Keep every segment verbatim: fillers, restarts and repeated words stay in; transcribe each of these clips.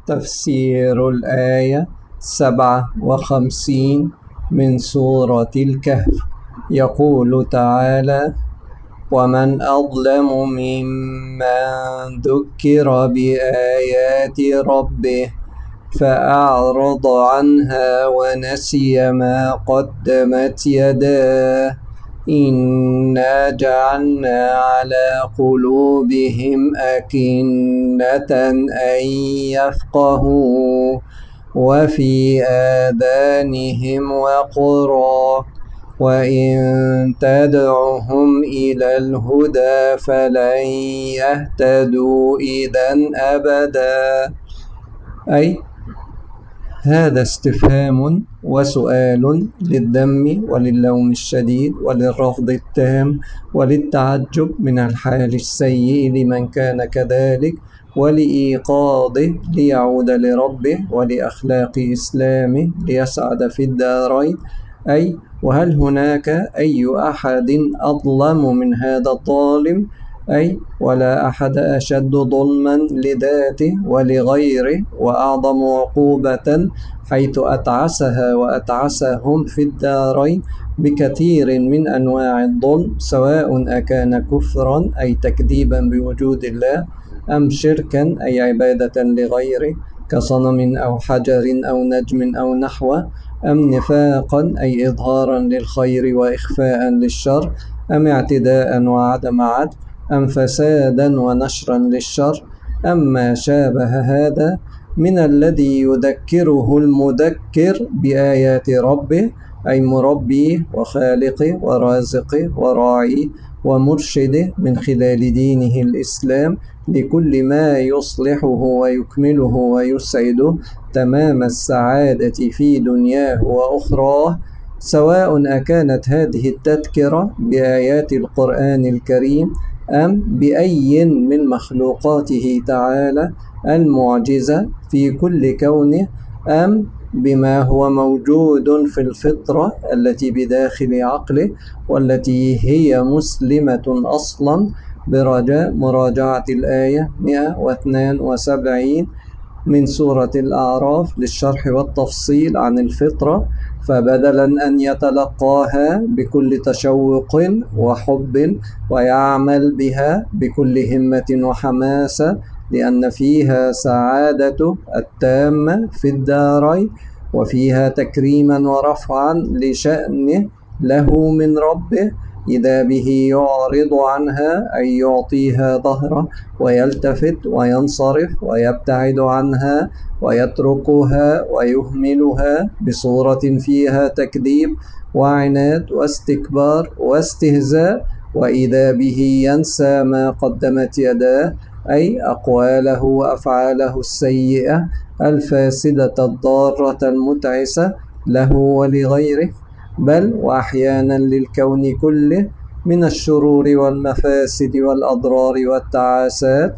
تفسير الآية سبعة وخمسين من سورة الكهف. يقول تعالى: ومن أظلم ممن ذكر بآيات ربه فأعرض عنها ونسي ما قدمت يداه إنا جعلنا على قلوبهم أكنة أن يفقهوا وفي آذانهم وقرا وإن تدعهم إلى الهدى فلن يهتدوا إذا أبدا. أي هذا استفهام وسؤال للذم وللوم الشديد وللرفض التام وللتعجب من الحال السيء لمن كان كذلك ولإيقاظه ليعود لربه ولأخلاق إسلامه ليسعد في الدارين. أي وهل هناك أي أحد أظلم من هذا الظالم؟ أي ولا أحد أشد ظلما لذاته ولغيره وأعظم عقوبة حيث أتعسها وأتعسهم في الدارين بكثير من أنواع الظلم، سواء أكان كفرا أي تكذيبا بوجود الله أم شركا أي عبادة لغيره كصنم أو حجر أو نجم أو نحوه، أم نفاقا أي إظهارا للخير وإخفاء للشر، أم اعتداء وعدم عدل، أم فسادا ونشرا للشر، أم ما شابه هذا من الذي يذكره المذكر بآيات ربه أي مربيه وخالقه ورازقه وراعيه ومرشده من خلال دينه الإسلام لكل ما يصلحه ويكمله ويسعده تمام السعادة في دنياه وأخراه، سواء أكانت هذه التذكرة بآيات القرآن الكريم أم بأي من مخلوقاته تعالى المعجزة في كل كونه، أم بما هو موجود في الفطرة التي بداخل عقله والتي هي مسلمة أصلا، برجاء مراجعة الآية مئة واثنين وسبعين من سورة الأعراف للشرح والتفصيل عن الفطرة، فبدلا أن يتلقاها بكل تشوق وحب ويعمل بها بكل همة وحماسة لأن فيها سعادته التامة في الدارين وفيها تكريما ورفعا لشأنه له من ربه، إذا به يعرض عنها أي يعطيها ظهره ويلتفت وينصرف ويبتعد عنها ويتركها ويهملها بصورة فيها تكذيب وعناد واستكبار واستهزاء، وإذا به ينسى ما قدمت يداه أي أقواله وأفعاله السيئة الفاسدة الضارة المتعسة له ولغيره، بل وأحيانا للكون كله من الشرور والمفاسد والأضرار والتعاسات،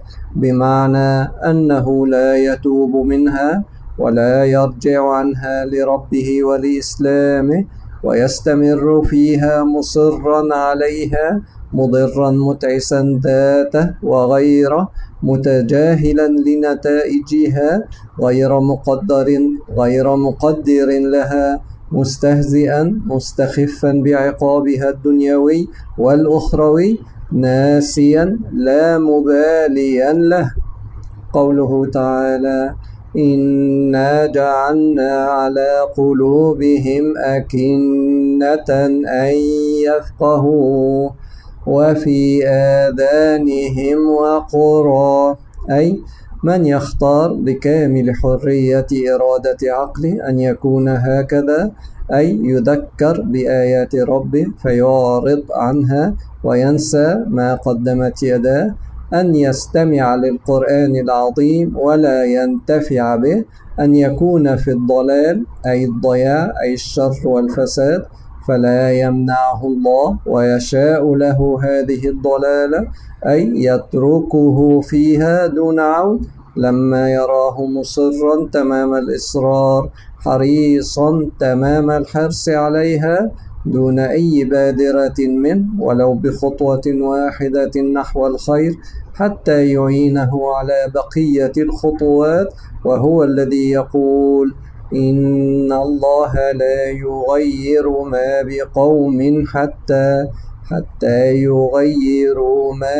بمعنى أنه لا يتوب منها ولا يرجع عنها لربه ولإسلامه ويستمر فيها مصرا عليها مضرا متعسا ذاته وغيره متجاهلا لنتائجها غير مقدر غير مقدر لها مستهزئا مستخفا بعقابها الدنيوي والأخروي ناسيا لا مباليا له. قوله تعالى: إنا جعلنا على قلوبهم أكنة أن يفقهوا وفي آذانهم وقرا، أي من يختار بكامل حرية إرادة عقله أن يكون هكذا، أي يذكر بآيات ربه فيعرض عنها وينسى ما قدمت يداه، أن يستمع للقرآن العظيم ولا ينتفع به، أن يكون في الضلال أي الضياع أي الشر والفساد فلا يمنعه الله ويشاء له هذه الضلالة، أي يتركه فيها دون عون لما يراه مصرا تمام الإصرار حريصا تمام الحرص عليها دون أي بادرة منه ولو بخطوة واحدة نحو الخير حتى يعينه على بقية الخطوات. وهو الذي يقول: إن الله لا يغير ما بقوم حتى حتى يغيروا ما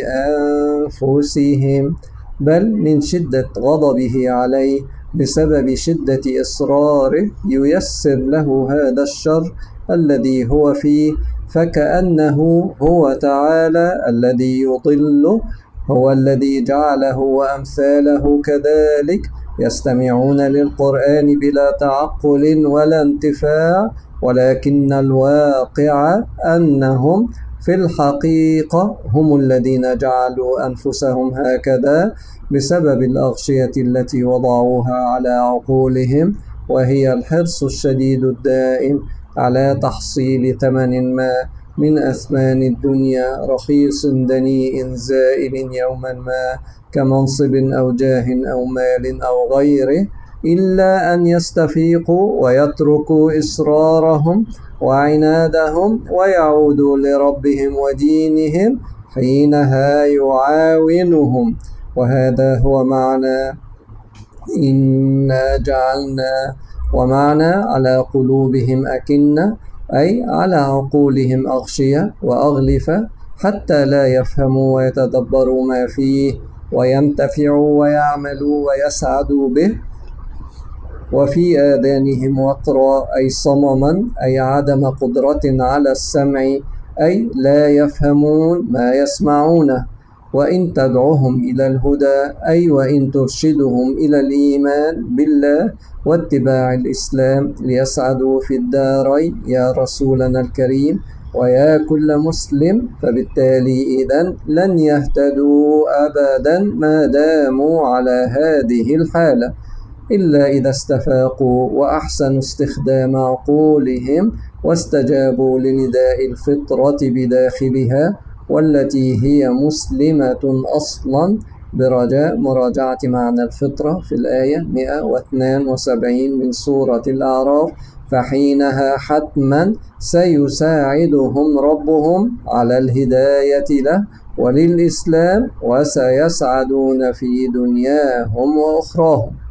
بأنفسهم، بل من شدة غضبه عليه بسبب شدة إصراره ييسر له هذا الشر الذي هو فيه، فكأنه هو تعالى الذي يضله، هو الذي جعله وأمثاله كذلك يستمعون للقرآن بلا تعقل ولا انتفاع، ولكن الواقع أنهم في الحقيقة هم الذين جعلوا أنفسهم هكذا بسبب الأغشية التي وضعوها على عقولهم، وهي الحرص الشديد الدائم على تحصيل ثمن ما من أثمان الدنيا رخيص دنيء زائل يوما ما، كمنصب أو جاه أو مال أو غيره، إلا أن يستفيقوا ويتركوا إصرارهم وعنادهم ويعودوا لربهم ودينهم، حينها يعاونهم. وهذا هو معنى إنا جعلنا، ومعنى على قلوبهم أكنة، أي على عقولهم أغشية وأغلفة حتى لا يفهموا ويتدبروا ما فيه وينتفعوا ويعملوا ويسعدوا به. وفي آذانهم وقرا، أي صمما، أي عدم قدرة على السمع، أي لا يفهمون ما يسمعونه. وإن تدعهم إلى الهدى، أي وإن ترشدهم إلى الإيمان بالله واتباع الإسلام ليسعدوا في الدارين يا رسولنا الكريم ويا كل مسلم، فبالتالي إذن لن يهتدوا أبدا ما داموا على هذه الحالة، إلا إذا استفاقوا وأحسنوا استخدام عقولهم واستجابوا لنداء الفطرة بداخلها والتي هي مسلمة أصلا، برجاء مراجعة معنى الفطرة في الآية مئة واثنين وسبعين من سورة الأعراف، فحينها حتما سيساعدهم ربهم على الهداية له وللإسلام، وسيسعدون في دنياهم وأخراهم.